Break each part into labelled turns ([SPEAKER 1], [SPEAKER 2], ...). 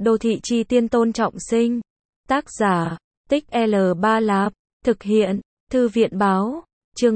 [SPEAKER 1] Đô thị chi tiên Tôn Trọng Sinh. Tác giả, Tích L3 Lạp. Thực hiện, Thư viện báo. Chương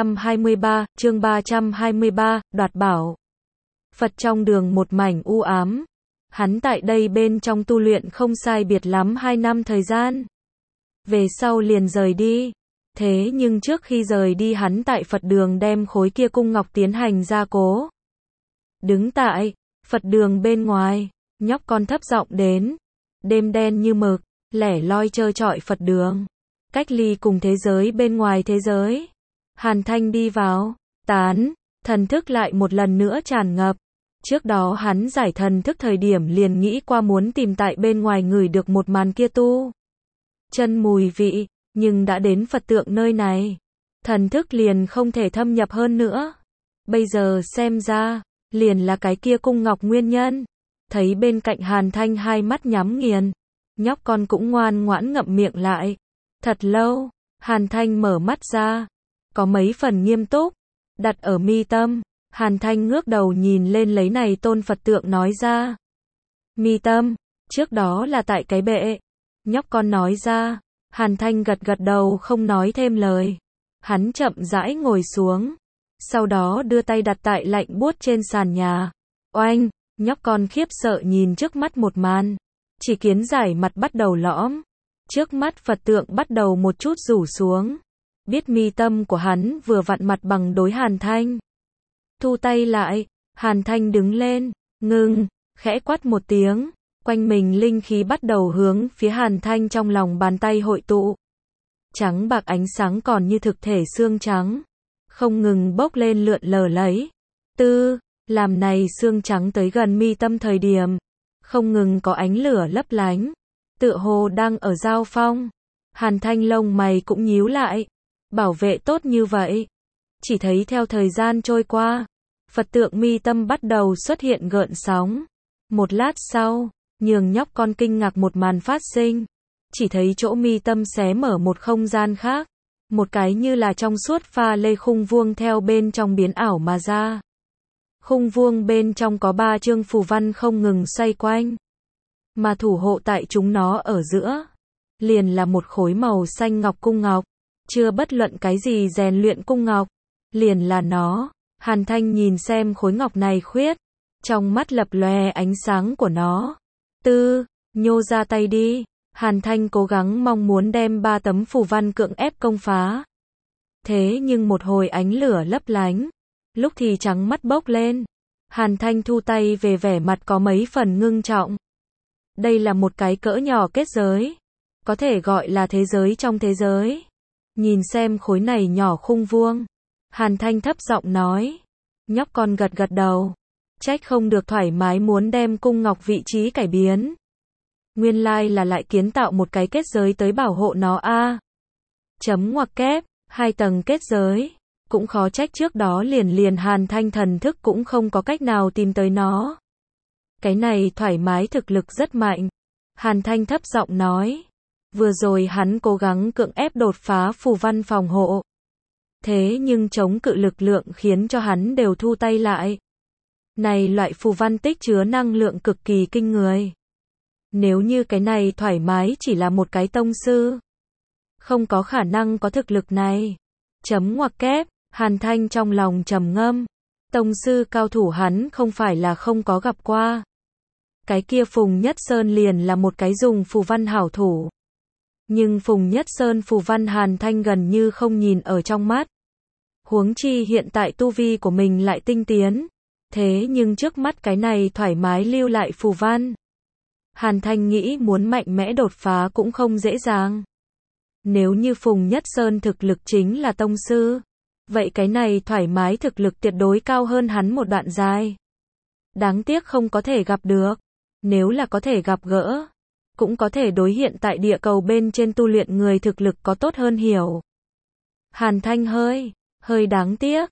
[SPEAKER 1] 323, đoạt bảo. Phật trong đường một mảnh u ám. Hắn tại đây bên trong tu luyện không sai biệt lắm 2 năm thời gian. Về sau liền rời đi. Thế nhưng trước khi rời đi hắn tại Phật đường đem khối kia cung ngọc tiến hành gia cố. Đứng tại Phật đường bên ngoài, nhóc con thấp giọng đến. Đêm đen như mực, lẻ loi trơ trọi Phật đường. Cách ly cùng thế giới bên ngoài thế giới. Hàn Thanh đi vào, tán, thần thức lại một lần nữa tràn ngập. Trước đó hắn giải thần thức thời điểm liền nghĩ qua muốn tìm tại bên ngoài ngửi được một màn kia tu chân mùi vị, nhưng đã đến Phật tượng nơi này, thần thức liền không thể thâm nhập hơn nữa. Bây giờ xem ra, liền là cái kia cung ngọc nguyên nhân. Thấy bên cạnh Hàn Thanh hai mắt nhắm nghiền, nhóc con cũng ngoan ngoãn ngậm miệng lại. Thật lâu, Hàn Thanh mở mắt ra, có mấy phần nghiêm túc, đặt ở mi tâm. Hàn Thanh ngước đầu nhìn lên lấy này tôn Phật tượng nói ra. Mi tâm, trước đó là tại cái bệ. Nhóc con nói ra. Hàn Thanh gật gật đầu không nói thêm lời. Hắn chậm rãi ngồi xuống. Sau đó đưa tay đặt tại lạnh buốt trên sàn nhà. Oanh, nhóc con khiếp sợ nhìn trước mắt một màn. Chỉ kiến giải mặt bắt đầu lõm. Trước mắt Phật tượng bắt đầu một chút rủ xuống. Biết mi tâm của hắn vừa vặn mặt bằng đối Hàn Thanh. Thu tay lại, Hàn Thanh đứng lên, ngừng, khẽ quát một tiếng, quanh mình linh khí bắt đầu hướng phía Hàn Thanh trong lòng bàn tay hội tụ. Trắng bạc ánh sáng còn như thực thể xương trắng, không ngừng bốc lên lượn lờ lấy. Làm này xương trắng tới gần mi tâm thời điểm, không ngừng có ánh lửa lấp lánh, tựa hồ đang ở giao phong. Hàn Thanh lông mày cũng nhíu lại, bảo vệ tốt như vậy. Chỉ thấy theo thời gian trôi qua, Phật tượng mi tâm bắt đầu xuất hiện gợn sóng. Một lát sau, nhường nhóc con kinh ngạc một màn phát sinh. Chỉ thấy chỗ mi tâm xé mở một không gian khác. Một cái như là trong suốt pha lê khung vuông theo bên trong biến ảo mà ra. Khung vuông bên trong có 3 chương phù văn không ngừng xoay quanh. Mà thủ hộ tại chúng nó ở giữa, liền là một khối màu xanh ngọc cung ngọc. Chưa bất luận cái gì rèn luyện cung ngọc. Liền là nó. Hàn Thanh nhìn xem khối ngọc này khuyết, trong mắt lập lòe ánh sáng của nó. Nhô ra tay đi. Hàn Thanh cố gắng mong muốn đem 3 tấm phù văn cưỡng ép công phá. Thế nhưng một hồi ánh lửa lấp lánh, lúc thì trắng mắt bốc lên. Hàn Thanh thu tay về vẻ mặt có mấy phần ngưng trọng. Đây là một cái cỡ nhỏ kết giới, có thể gọi là thế giới trong thế giới. Nhìn xem khối này nhỏ khung vuông, Hàn Thanh thấp giọng nói. Nhóc con gật gật đầu. Trách không được thoải mái muốn đem cung ngọc vị trí cải biến. Nguyên lai là lại kiến tạo một cái kết giới tới bảo hộ nó a. Chấm ngoặc kép, 2 tầng kết giới. Cũng khó trách trước đó liền Hàn Thanh thần thức cũng không có cách nào tìm tới nó. Cái này thoải mái thực lực rất mạnh. Hàn Thanh thấp giọng nói. Vừa rồi hắn cố gắng cưỡng ép đột phá phù văn phòng hộ. Thế nhưng chống cự lực lượng khiến cho hắn đều thu tay lại. Này loại phù văn tích chứa năng lượng cực kỳ kinh người. Nếu như cái này thoải mái chỉ là một cái tông sư, không có khả năng có thực lực này. Chấm ngoặc kép, Hàn Thanh trong lòng trầm ngâm. Tông sư cao thủ hắn không phải là không có gặp qua. Cái kia Phùng Nhất Sơn liền là một cái dùng phù văn hảo thủ. Nhưng Phùng Nhất Sơn phù văn Hàn Thanh gần như không nhìn ở trong mắt. Huống chi hiện tại tu vi của mình lại tinh tiến. Thế nhưng trước mắt cái này thoải mái lưu lại phù văn. Hàn Thanh nghĩ muốn mạnh mẽ đột phá cũng không dễ dàng. Nếu như Phùng Nhất Sơn thực lực chính là tông sư, vậy cái này thoải mái thực lực tuyệt đối cao hơn hắn một đoạn dài. Đáng tiếc không có thể gặp được. Nếu là có thể gặp gỡ, cũng có thể đối hiện tại địa cầu bên trên tu luyện người thực lực có tốt hơn hiểu. Hàn Thanh hơi đáng tiếc,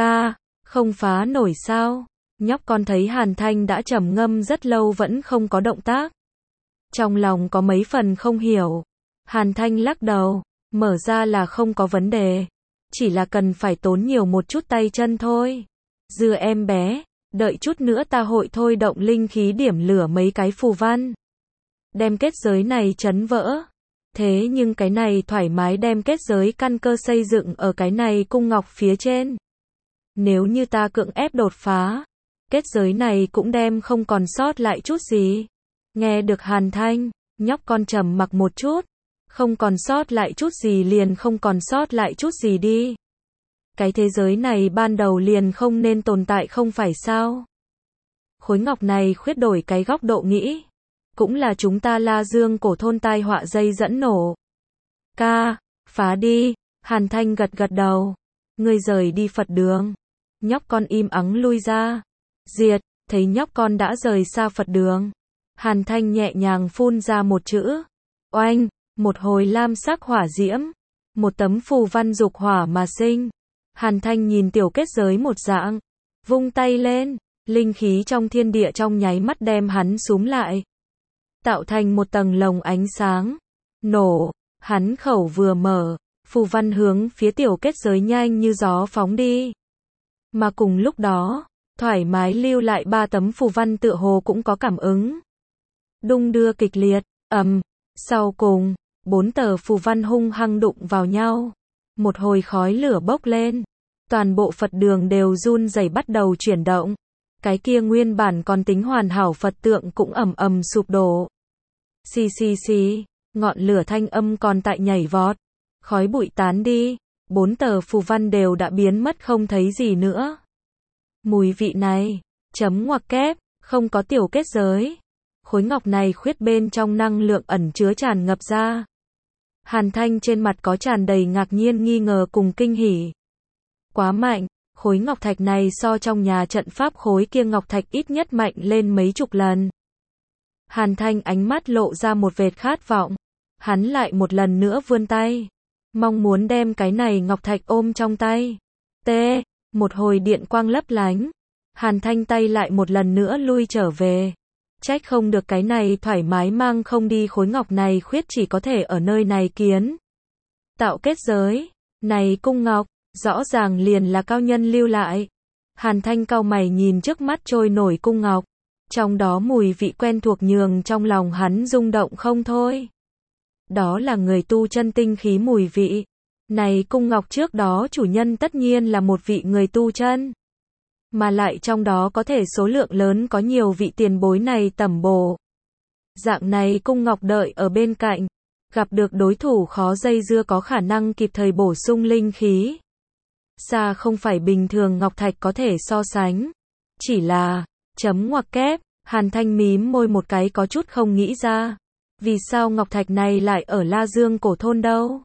[SPEAKER 1] không phá nổi sao? Nhóc con thấy Hàn Thanh đã trầm ngâm rất lâu vẫn không có động tác. Trong lòng có mấy phần không hiểu. Hàn Thanh lắc đầu, mở ra là không có vấn đề. Chỉ là cần phải tốn nhiều một chút tay chân thôi. Dưa em bé, đợi chút nữa ta hội thôi động linh khí điểm lửa mấy cái phù văn. đem kết giới này chấn vỡ. Thế nhưng cái này thoải mái đem kết giới căn cơ xây dựng ở cái này cung ngọc phía trên. Nếu như ta cưỡng ép đột phá, kết giới này cũng đem không còn sót lại chút gì. Nghe được Hàn Thanh, nhóc con trầm mặc một chút. Không còn sót lại chút gì liền không còn sót lại chút gì đi. Cái thế giới này ban đầu liền không nên tồn tại không phải sao? Khối ngọc này khuyết đổi cái góc độ nghĩ. Cũng là chúng ta La Dương cổ thôn tai họa dây dẫn nổ. Ca, phá đi, Hàn Thanh gật gật đầu. Ngươi rời đi Phật đường. Nhóc con im ắng lui ra. Diệt, thấy nhóc con đã rời xa Phật đường. Hàn Thanh nhẹ nhàng phun ra một chữ. Oanh, một hồi lam sắc hỏa diễm. Một tấm phù văn dục hỏa mà sinh. Hàn Thanh nhìn tiểu kết giới một dạng. Vung tay lên, linh khí trong thiên địa trong nháy mắt đem hắn súm lại. Tạo thành một tầng lồng ánh sáng. Nổ, hắn khẩu vừa mở, phù văn hướng phía tiểu kết giới nhanh như gió phóng đi. Mà cùng lúc đó, thoải mái lưu lại 3 tấm phù văn tựa hồ cũng có cảm ứng. Đung đưa kịch liệt, sau cùng, 4 tờ phù văn hung hăng đụng vào nhau. Một hồi khói lửa bốc lên. Toàn bộ Phật đường đều run rẩy bắt đầu chuyển động. Cái kia nguyên bản còn tính hoàn hảo Phật tượng cũng ầm sụp đổ. Xì xì xì, ngọn lửa thanh âm còn tại nhảy vọt. Khói bụi tán đi, 4 tờ phù văn đều đã biến mất không thấy gì nữa. Mùi vị này, chấm ngoặc kép, không có tiểu kết giới. Khối ngọc này khuyết bên trong năng lượng ẩn chứa tràn ngập ra. Hàn Thanh trên mặt có tràn đầy ngạc nhiên nghi ngờ cùng kinh hỉ. Quá mạnh, khối ngọc thạch này so trong nhà trận pháp khối kia ngọc thạch ít nhất mạnh lên mấy chục lần. Hàn Thanh ánh mắt lộ ra một vệt khát vọng. Hắn lại một lần nữa vươn tay. Mong muốn đem cái này ngọc thạch ôm trong tay. Một hồi điện quang lấp lánh. Hàn Thanh tay lại một lần nữa lui trở về. Trách không được cái này thoải mái mang không đi khối ngọc này khuyết chỉ có thể ở nơi này kiến. Tạo kết giới. Này cung ngọc, rõ ràng liền là cao nhân lưu lại. Hàn Thanh cau mày nhìn trước mắt trôi nổi cung ngọc. Trong đó mùi vị quen thuộc nhường trong lòng hắn rung động không thôi. Đó là người tu chân tinh khí mùi vị. Này cung ngọc trước đó chủ nhân tất nhiên là một vị người tu chân. Mà lại trong đó có thể số lượng lớn có nhiều vị tiền bối này tẩm bổ. Dạng này cung ngọc đợi ở bên cạnh. Gặp được đối thủ khó dây dưa có khả năng kịp thời bổ sung linh khí. Xa không phải bình thường ngọc thạch có thể so sánh. Chỉ là, chấm ngoặc kép, Hàn Thanh mím môi một cái có chút không nghĩ ra. Vì sao ngọc thạch này lại ở La Dương cổ thôn đâu?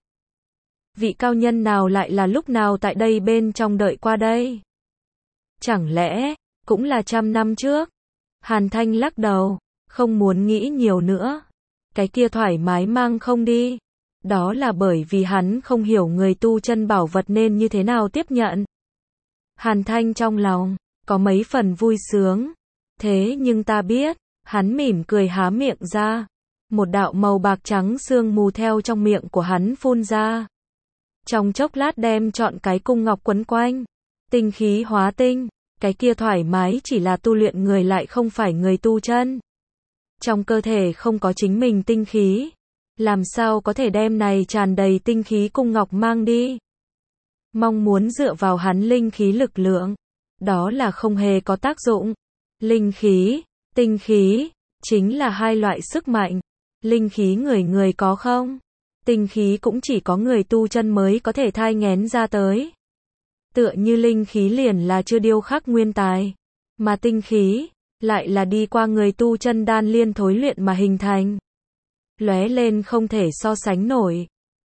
[SPEAKER 1] Vị cao nhân nào lại là lúc nào tại đây bên trong đợi qua đây? Chẳng lẽ, cũng là 100 năm trước? Hàn Thanh lắc đầu, không muốn nghĩ nhiều nữa. Cái kia thoải mái mang không đi. Đó là bởi vì hắn không hiểu người tu chân bảo vật nên như thế nào tiếp nhận. Hàn Thanh trong lòng, có mấy phần vui sướng. Thế nhưng ta biết, hắn mỉm cười há miệng ra. Một đạo màu bạc trắng sương mù theo trong miệng của hắn phun ra. Trong chốc lát đem trọn cái cung ngọc quấn quanh. Tinh khí hóa tinh, cái kia thoải mái chỉ là tu luyện người lại không phải người tu chân. Trong cơ thể không có chính mình tinh khí. Làm sao có thể đem này tràn đầy tinh khí cung ngọc mang đi. Mong muốn dựa vào hắn linh khí lực lượng. Đó là không hề có tác dụng. Linh khí, tinh khí, chính là hai loại sức mạnh. Linh khí người người có không? Tinh khí cũng chỉ có người tu chân mới có thể thai nghén ra tới. Tựa như linh khí liền là chưa điêu khắc nguyên tài. Mà tinh khí, lại là đi qua người tu chân đan liên thối luyện mà hình thành. Lóe lên không thể so sánh nổi.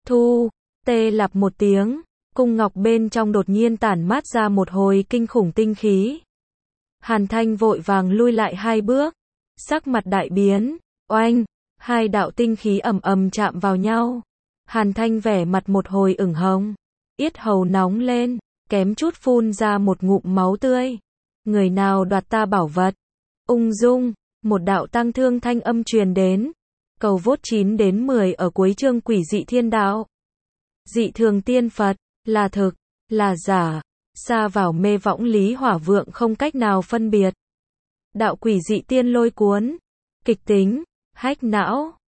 [SPEAKER 1] Tê lặp một tiếng, cung ngọc bên trong đột nhiên tản mát ra một hồi kinh khủng tinh khí. Hàn Thanh vội vàng lui lại 2 bước, sắc mặt đại biến, oanh, 2 đạo tinh khí ầm chạm vào nhau. Hàn Thanh vẻ mặt một hồi ửng hồng, yết hầu nóng lên, kém chút phun ra một ngụm máu tươi. Người nào đoạt ta bảo vật? Ung dung, một đạo tăng thương thanh âm truyền đến. Cầu vốt 9 đến 10 ở cuối chương Quỷ dị thiên đạo. Dị thường tiên Phật, là thực, là giả, xa vào mê võng lý hỏa vượng không cách nào phân biệt. Đạo quỷ dị tiên lôi cuốn, kịch tính, Hack não.